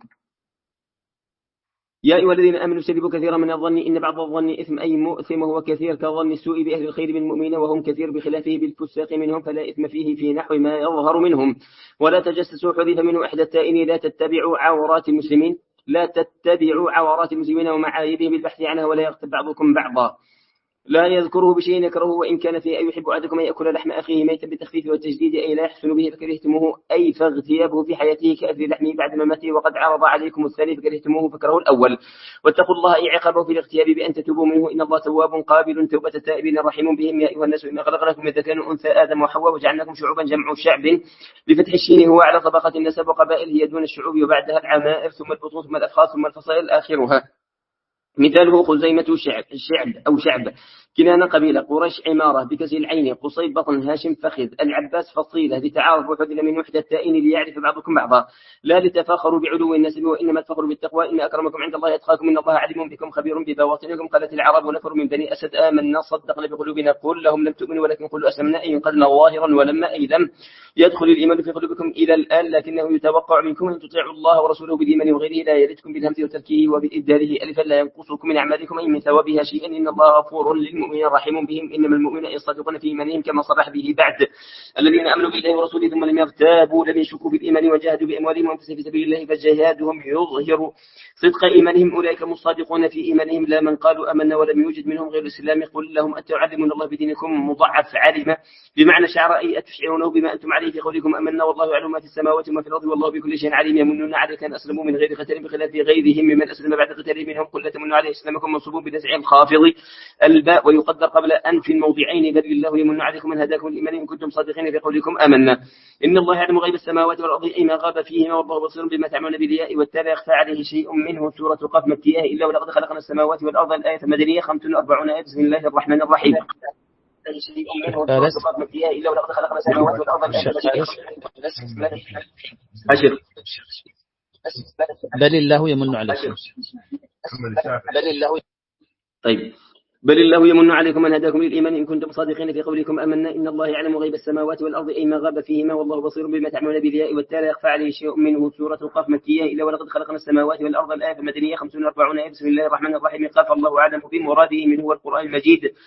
يا أيها الذين آمنوا اجتنبوا كثيرا من الظن إن بعض الظن إثم أي مؤثم وهو كثير كظن السوء بأهل الخير من المؤمنين وهم كثير بخلافه بالفساق منهم فلا إثم فيه في نحو ما يظهر منهم. ولا تجسسوا حذف منه إحدى التائين لا تتبعوا عورات المسلمين لا تتبعوا عورات المسلمين ومعايبهم بالبحث عنها ولا يغتب بعضكم بعضا. لا يذكره بشيء يكرهه وإن كان فيه أي يحب أحدكم أن يأكل لحم أخيه ميتا بالتخفيف والتجديد أي لا يحسن به فكرهتموه أي فاغتيابه في حياته كأكل لحمه بعد مماته وقد عرض عليكم الثاني فكرهتموه فكرهه الأول. واتقوا الله أي عقابه في الاغتياب بأن تتوبوا منه إن الله تواب قابل توبة التائبين رحيم بهم. يا أيها الناس إنا خلقناكم من ذكر وأنثى آدم وحواء وجعلناكم شعوبا جمع شعب بفتح الشين هو على طبقة النسب وقبائل هي دون الشعوب وبعدها العمائر ثم البطون ثم الأفخاذ ثم الفصائل آخرها. مثاله خزيمة شعب, شعب أو شعب كنانة قبيلة قريش عمارة بكسر العين قصيد بطن هاشم فخذ العباس فصيلة لتعارف وحدل من وحدة التائين ليعرف بعضكم بعضا لا لتفاخروا بعلو النسب وإنما الفخر بالتقوى إن أكرمكم عند الله يتقاكم إن الله عليم بكم خبير ببواطنكم. قالت العرب نفر من بني أسد آمنا صدقنا بقلوبنا قل لهم لم تؤمنوا ولكن قلوا أسلمنا أي قلنا ظاهرا ولما أي لم يدخل الإيمان في قلوبكم إلى الآن لكنه يتوقع منكم أن تطيعوا الله ورسوله بالإيمان وغيره لا يردكم بالهمز وتركيه وبالإبداله ألفا لا ينقصكم من أعمالكم أي من ثوابها شيئا إن الله غفور للمؤمنين رحيم بهم إنما المؤمنون يصدقون في إيمانهم كما صرح به بعد الذين آمنوا بالله ورسوله ثم لم يرتابوا لم يشكوا بالإيمان وجاهدوا بأموالهم وأنفسهم في سبيل الله فجهادهم يظهر صدق إيمانهم أولئك مصادقون في إيمانهم لا من قالوا آمنا ولم يوجد منهم غير الإسلام قل لهم أتعلمون الله بدينكم مضاعف علم بمعنى شعر أي أتشعرونه بما أنتم عليه في قولكم آمنا والله يعلم ما في السماوات وما في الأرض والله بكل شيء عليم يمنون عليك أن أسلموا من غير قتال بخلاف غيرهم ممن أسلم بعد قتال منهم قل لا تمنوا عليه إسلامكم منصوب بنزع الخافض الباء ويقدر قبل أن في الموضعين بل الله يمن عليكم أن هداكم الإيمان إن كنتم صادقين في قولكم آمنا إن الله يعلم غيب السماوات والأرض أي ما غاب فيهما والله بصير بما تعملون بالياء والتالي يخفى عليه شيء منه سورة قاف مكية إلا ولقد خلقنا السماوات والأرض الآية مدنية خمس وأربعون آية بسم الله الرحمن الرحيم. شيء منه سورة قاف مكية إلا ولقد خلقنا السماوات والأرض أشر بل الله يمن عليكم بل الله طيب بل الله يمن عليكم أن هداكم للإيمان إن كنتم صادقين في قولكم آمنا إن الله يعلم غيب السماوات والأرض أي ما غاب فيهما والله بصير بما تعملون بالياء والتالي يخفى عليه شيء منه سورة قاف مكية إلا ولقد خلقنا السماوات والأرض الآية المدنية خمسون وأربعون آية بسم الله الرحمن الرحيم قاف الله أعلم بمراده منه والقرآن المجيد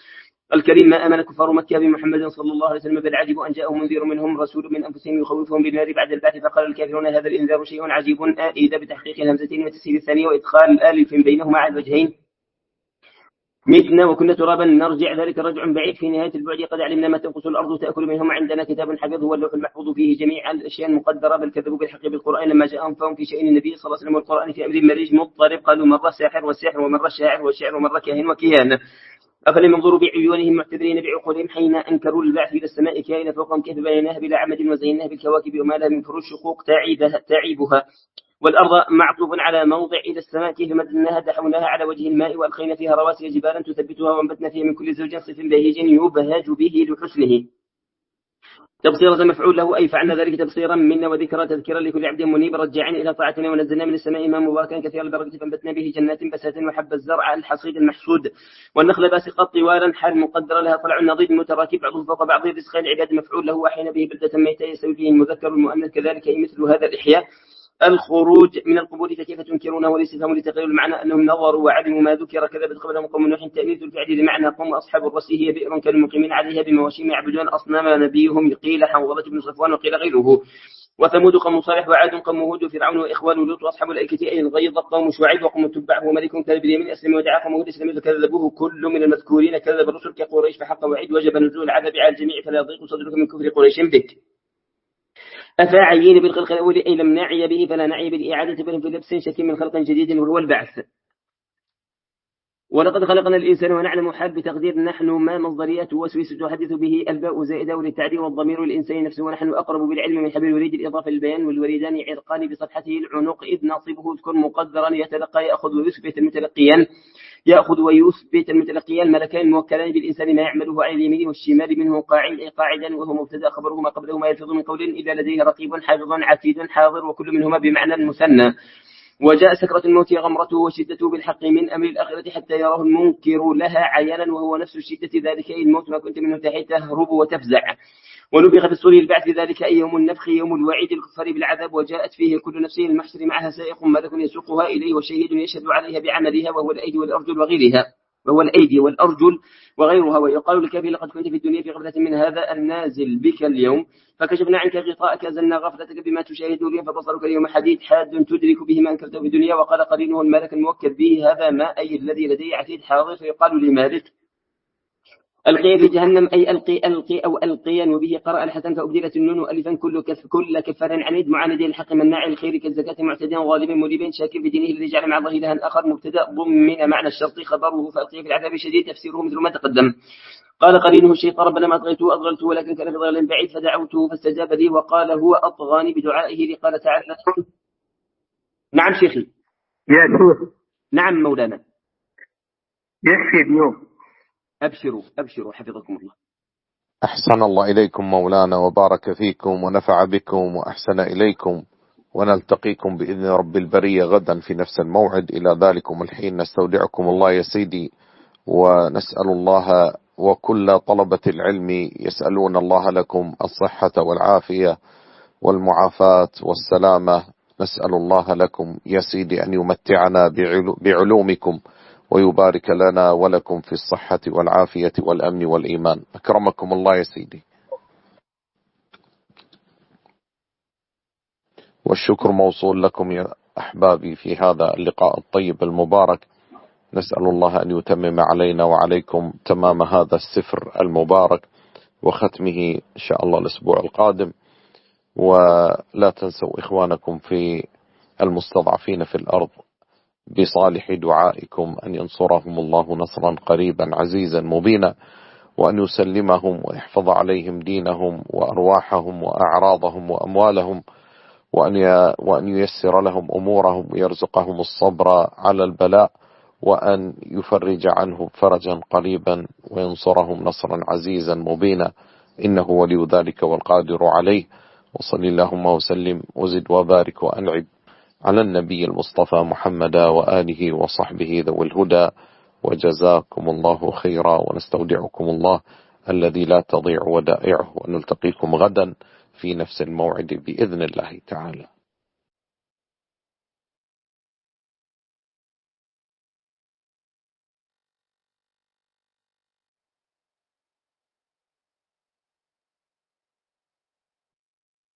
الكريم: ما آمن كفار مكة بمحمد صلى الله عليه وسلم بل عجبوا أن جاءهم منذر منهم رسول من أنفسهم يخوفهم بالنار بعد البعث، فقال الكافرون هذا الإنذار شيء عجيب. آئذ بتحقيق الهمزتين وتسهيل الثانية وإدخال الألف بينهما على الوجهين. متنا وكنا ترابا نرجع، ذلك رجع بعيد. في نهاية البعد قد علمنا ما تنقص الأرض تأكل منهم، عندنا كتاب حفظ هو اللوح المحفوظ فيه جميع الأشياء المقدرة. بل كذبوا بالحق بالقرآن لما جاءهم فهم في شأن النبي صلى الله عليه وسلم والقرآن في أمر مريج مضطرب. قالوا مرة ساحر والسحر، ومرة شاعر والشعر، ومرة كاهن وكهان. أفلم ينظروا بعيونهم معتبرين بعقولهم حين أنكروا البعث إلى السماء كائن فوقهم كيف بنيناها بلا عمد وزيناها بالكواكب وما لها من فروج شقوق تعيبها، والأرض معطوب على موضع إلى السماء كيف مددناها دحوناها على وجه الماء وألقينا فيها رواسي جبالا تثبتها وأنبتنا فيها من كل زوج صف بهيج يبهج به لحسنه. تبصيرة مفعول له أي فعلنا ذلك تبصيرا منا وذكرى تذكرا لكل عبد منيب رجعا إلى طاعتنا. ونزلنا من السماء ماء مباركا كثيرا البركة فأنبتنا به جنات بسات وحب الزرع الحصيد المحصود والنخل باسقات طوالا حال مقدر لها طلع نضيد متراكب بعضه فوق بعض رزقا العباد مفعول له وحين به بلدة ميتة يستوي فيه المذكر المؤنث كذلك أي مثل هذا الإحياء. الخروج من القبور فكيف تنكرونه والاستفهام لتقرير المعنى أنهم نظروا وعلموا ما ذكر كذبت قبلهم قوم نوح. تأنيث الفعل لمعنى قوم أصحاب الرس هي بئر كانوا مقيمين عليها بمواشيم يعبدون أصنام نبيهم قيل حنظلة بن صفوان وقيل غيره. وثمود قوم صالح وعاد قوم هود وفرعون وإخوان لوط وأصحاب الأيكة أي الغيظ قوم شعيب وقوم تبع وملك كان باليمين أسلم ودعا قوم هود اسلم كذبوه. كل من المذكورين كذب الرسل كقريش فحق وعيد وجب نزول العذاب على الجميع فلا يضيق صدرك من كفر قريش بك. أفاعيين بالخلق الأول أي لم نعي به فلا نعي بالإعادة بل في لبس شك من خلق جديد وهو البعث. ولقد خلقنا الإنسان ونعلم حال بتقدير نحن ما مصدرية وسوس تحدث به الباء زائدة وللتعديل والضمير الإنسان نفسه ونحن أقرب بالعلم من حبل الوريد الإضافة للبيان والوريدان عرقان بصفحته العنق إذ ناصبه اذكر مقدرا يتلقى يأخذ ويثبت المتلقيان يأخذ ويثبت المتلقيان ملكان موكلان بالإنسان ما يعمله عن اليمين والشمال منه قاعد أي قاعدا وهو مبتدأ خبره ما قبله ما يلفظ من قول إلا لديه رقيب حافظ عتيد حاضر وكل منهما بمعنى المثنى. وجاء سكرة الموت غمرته وشدته بالحق من أمر الآخرة حتى يراه المنكر لها عيانا وهو نفس الشدة ذلك أي الموت ما كنت منه تحي تهرب وتفزع. ونبغ في الصور البعث ذلك أي يوم النفخ يوم الوعيد الكفار بالعذاب. وجاءت فيه كل نفس المحشر معها سائق ملك يسوقها إليه وشهيد يشهد عليها بعملها وهو الأيدي والأرجل وغيرها وهو الأيدي والأرجل وغيرها. ويقال للكافر لقد كنت في الدنيا في غفلة من هذا النازل بك اليوم فكشفنا عنك غطاءك أزلنا غفلتك بما تشاهد اليوم فبصرك اليوم حديد حاد تدرك به ما أنكرته في الدنيا. وقال قرينه الملك الموكل به هذا ما أي الذي لديه عتيد حاضر فيقال لمالك ألقي في جهنم أي ألقي ألقي أو ألقيا. وبه قرأ الحسن فأبدلت النون ألفا كل كف كل كفار عنيد معاند الحق مناع الخير كالزكاة معتدى ظالم مريب شاكر بدينه الذي جعل مع الله إلها آخر مبتدأ ضمن معنى الشرط خبره فألقي في العذاب شديد تفسيره مثل ما تقدم. قال قرينه الشيطان ربنا ما أطغيته أضللته ولكن كان في ضلال بعيد فدعوته فاستجاب لي وقال هو أطغاني بدعائه قال تعالى. نعم شيخي. يا شيخ. نعم مولانا. يكفي اليوم. أبشروا أبشروا حفظكم الله. أحسن الله إليكم مولانا وبارك فيكم ونفع بكم وأحسن إليكم، ونلتقيكم بإذن رب البرية غدا في نفس الموعد. إلى ذلكم الحين نستودعكم الله يا سيدي، ونسأل الله وكل طلبة العلم يسألون الله لكم الصحة والعافية والمعافاة والسلامة. نسأل الله لكم يا سيدي أن يمتعنا بعلومكم ويبارك لنا ولكم في الصحة والعافية والأمن والإيمان. أكرمكم الله يا سيدي. والشكر موصول لكم يا أحبابي في هذا اللقاء الطيب المبارك. نسأل الله أن يتمم علينا وعليكم تمام هذا السفر المبارك وختمه إن شاء الله الأسبوع القادم. ولا تنسوا إخوانكم في المستضعفين في الأرض بصالح دعائكم أن ينصرهم الله نصرا قريبا عزيزا مبينا، وأن يسلمهم ويحفظ عليهم دينهم وأرواحهم وأعراضهم وأموالهم، وأن وأن ييسر لهم أمورهم ويرزقهم الصبر على البلاء، وأن يفرج عنهم فرجا قريبا وينصرهم نصرا عزيزا مبينا، إنه ولي ذلك والقادر عليه. وصل اللهم وسلم وزد وبارك وأنعم على النبي المصطفى محمد وآله وصحبه ذوي الهدى. وجزاكم الله خيرا، ونستودعكم الله الذي لا تضيع ودائعه، ونلتقيكم غدا في نفس الموعد بإذن الله تعالى.